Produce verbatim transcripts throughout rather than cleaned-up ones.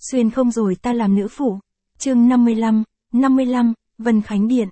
Xuyên không rồi ta làm nữ phụ. Chương năm mươi lăm, năm mươi lăm, Vân Khánh Điện.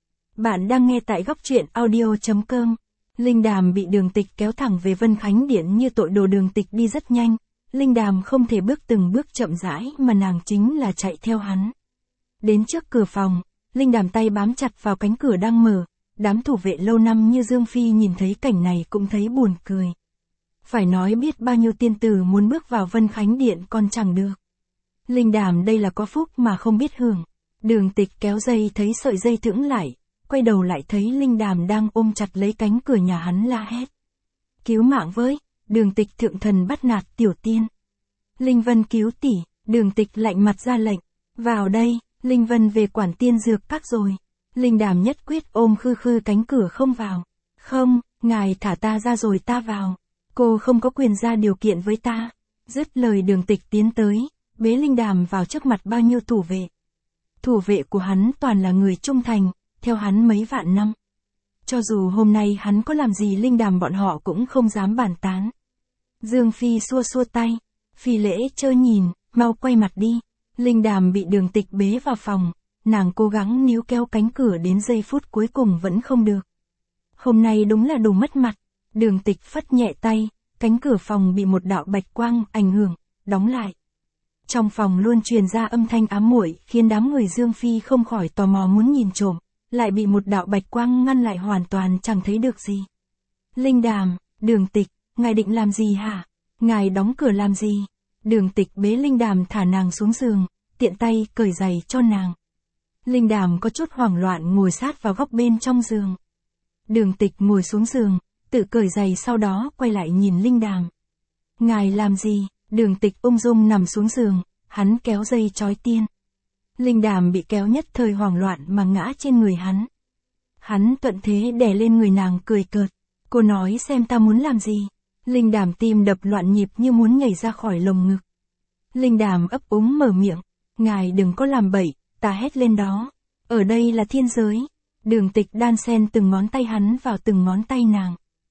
Bạn đang nghe tại góc truyện audio.com. Linh Đàm bị Đường Tịch kéo thẳng về Vân Khánh Điện như tội đồ. Đường Tịch đi rất nhanh. Linh Đàm không thể bước từng bước chậm rãi mà nàng chính là chạy theo hắn. Đến trước cửa phòng, Linh Đàm tay bám chặt vào cánh cửa đang mở. Đám thủ vệ lâu năm như Dương Phi nhìn thấy cảnh này cũng thấy buồn cười. Phải nói biết bao nhiêu tiên tử muốn bước vào Vân Khánh Điện còn chẳng được. Linh Đàm đây là có phúc mà không biết hưởng. Đường Tịch kéo dây thấy sợi dây thững lại, quay đầu lại thấy Linh Đàm đang ôm chặt lấy cánh cửa nhà hắn la hét. Cứu mạng với, Đường Tịch thượng thần bắt nạt tiểu tiên. Linh Vân cứu tỷ, Đường Tịch lạnh mặt ra lệnh. Vào đây, Linh Vân về quản tiên dược các rồi. Linh Đàm nhất quyết ôm khư khư cánh cửa không vào. Không, ngài thả ta ra rồi ta vào. Cô không có quyền ra điều kiện với ta. Dứt lời Đường Tịch tiến tới, bế Linh Đàm vào trước mặt bao nhiêu thủ vệ. Thủ vệ của hắn toàn là người trung thành, theo hắn mấy vạn năm. Cho dù hôm nay hắn có làm gì Linh Đàm bọn họ cũng không dám bàn tán. Dương Phi xua xua tay. Phi lễ chơ nhìn, mau quay mặt đi. Linh Đàm bị Đường Tịch bế vào phòng. Nàng cố gắng níu kéo cánh cửa đến giây phút cuối cùng vẫn không được. Hôm nay đúng là đủ mất mặt. Đường Tịch phất nhẹ tay, cánh cửa phòng bị một đạo bạch quang ảnh hưởng, đóng lại. Trong phòng luôn truyền ra âm thanh ám muội, khiến đám người Dương Phi không khỏi tò mò muốn nhìn trộm, lại bị một đạo bạch quang ngăn lại hoàn toàn chẳng thấy được gì. Linh Đàm, Đường Tịch, ngài định làm gì hả? Ngài đóng cửa làm gì? Đường Tịch bế Linh Đàm thả nàng xuống giường, tiện tay cởi giày cho nàng. Linh Đàm có chút hoảng loạn ngồi sát vào góc bên trong giường. Đường Tịch ngồi xuống giường, tự cởi giày sau đó quay lại nhìn Linh Đàm. Ngài làm gì? Đường Tịch ung dung nằm xuống giường, hắn kéo dây trói tiên. Linh Đàm bị kéo nhất thời hoảng loạn mà ngã trên người hắn. Hắn thuận thế đè lên người nàng cười cợt. Cô nói xem ta muốn làm gì? Linh Đàm tim đập loạn nhịp như muốn nhảy ra khỏi lồng ngực. Linh Đàm ấp úng mở miệng. Ngài đừng có làm bậy, ta hét lên đó. Ở đây là thiên giới. Đường Tịch đan xen từng ngón tay hắn vào từng ngón tay nàng.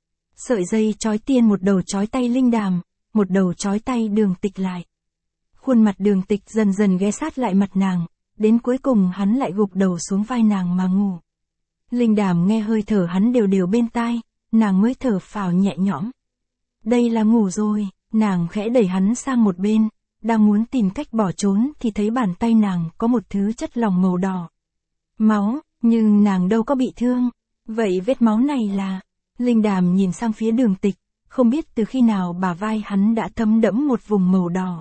Sợi dây trói tiên một đầu trói tay Linh Đàm, một đầu trói tay Đường Tịch lại. Khuôn mặt Đường Tịch dần dần ghé sát lại mặt nàng, đến cuối cùng hắn lại gục đầu xuống vai nàng mà ngủ. Linh Đàm nghe hơi thở hắn đều đều bên tai, nàng mới thở phào nhẹ nhõm. Đây là ngủ rồi, nàng khẽ đẩy hắn sang một bên, đang muốn tìm cách bỏ trốn thì thấy bàn tay nàng có một thứ chất lỏng màu đỏ. Máu, nhưng nàng đâu có bị thương. Vậy vết máu này là... Linh Đàm nhìn sang phía Đường Tịch, không biết từ khi nào bả vai hắn đã thấm đẫm một vùng màu đỏ.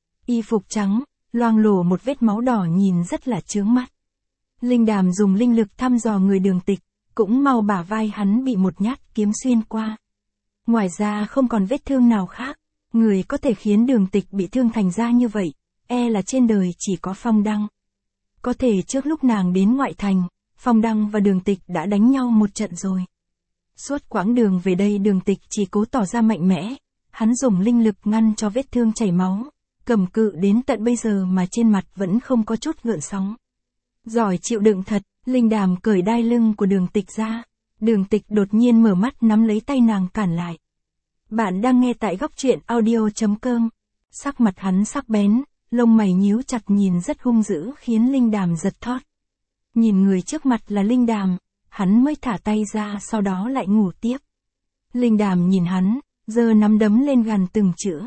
Y phục trắng, loang lổ một vết máu đỏ nhìn rất là chướng mắt. Linh Đàm dùng linh lực thăm dò người Đường Tịch, cũng mau bả vai hắn bị một nhát kiếm xuyên qua. Ngoài ra không còn vết thương nào khác, người có thể khiến Đường Tịch bị thương thành ra như vậy, e là trên đời chỉ có Phong Đăng. Có thể trước lúc nàng đến ngoại thành, Phong Đăng và Đường Tịch đã đánh nhau một trận rồi. Suốt quãng đường về đây Đường Tịch chỉ cố tỏ ra mạnh mẽ, hắn dùng linh lực ngăn cho vết thương chảy máu, cầm cự đến tận bây giờ mà trên mặt vẫn không có chút gợn sóng. Giỏi chịu đựng thật, Linh Đàm cởi đai lưng của Đường Tịch ra, Đường Tịch đột nhiên mở mắt nắm lấy tay nàng cản lại. Bạn đang nghe tại góc truyện audio.com, sắc mặt hắn sắc bén, lông mày nhíu chặt nhìn rất hung dữ khiến Linh Đàm giật thót. Nhìn người trước mặt là Linh Đàm, hắn mới thả tay ra sau đó lại ngủ tiếp. Linh Đàm nhìn hắn, giơ nắm đấm lên gằn từng chữ.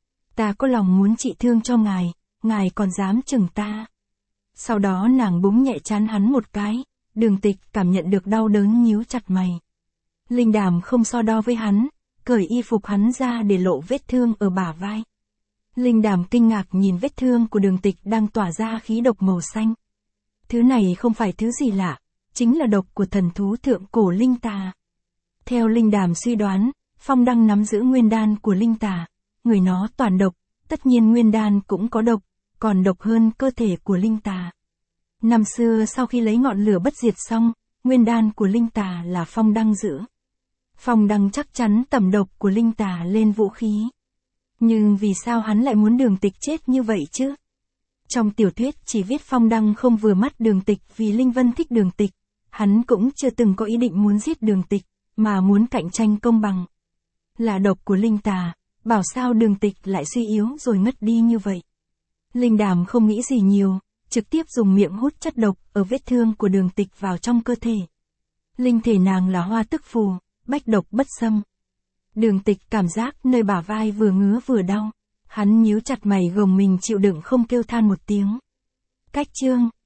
Ta có lòng muốn trị thương cho ngài, ngài còn dám chừng ta. Sau đó nàng búng nhẹ trán hắn một cái, Đường Tịch cảm nhận được đau đớn nhíu chặt mày. Linh Đàm không so đo với hắn, cởi y phục hắn ra để lộ vết thương ở bả vai. Linh Đàm kinh ngạc nhìn vết thương của Đường Tịch đang tỏa ra khí độc màu xanh. Thứ này không phải thứ gì lạ, chính là độc của thần thú thượng cổ Linh Tà. Theo Linh Đàm suy đoán, Phong Đăng nắm giữ nguyên đan của Linh Tà, người nó toàn độc, tất nhiên nguyên đan cũng có độc, còn độc hơn cơ thể của Linh Tà. Năm xưa sau khi lấy ngọn lửa bất diệt xong, nguyên đan của Linh Tà là Phong Đăng giữ. Phong Đăng chắc chắn tẩm độc của Linh Tà lên vũ khí. Nhưng vì sao hắn lại muốn Đường Tịch chết như vậy chứ? Trong tiểu thuyết chỉ viết Phong Đăng không vừa mắt Đường Tịch vì Linh Vân thích Đường Tịch, hắn cũng chưa từng có ý định muốn giết Đường Tịch, mà muốn cạnh tranh công bằng. Là độc của Linh Tà, bảo sao Đường Tịch lại suy yếu rồi ngất đi như vậy. Linh Đàm không nghĩ gì nhiều, trực tiếp dùng miệng hút chất độc ở vết thương của Đường Tịch vào trong cơ thể. Linh thể nàng là hoa tức phù, bách độc bất xâm. Đường Tịch cảm giác nơi bả vai vừa ngứa vừa đau. Hắn nhíu chặt mày gồng mình chịu đựng không kêu than một tiếng. Cách chương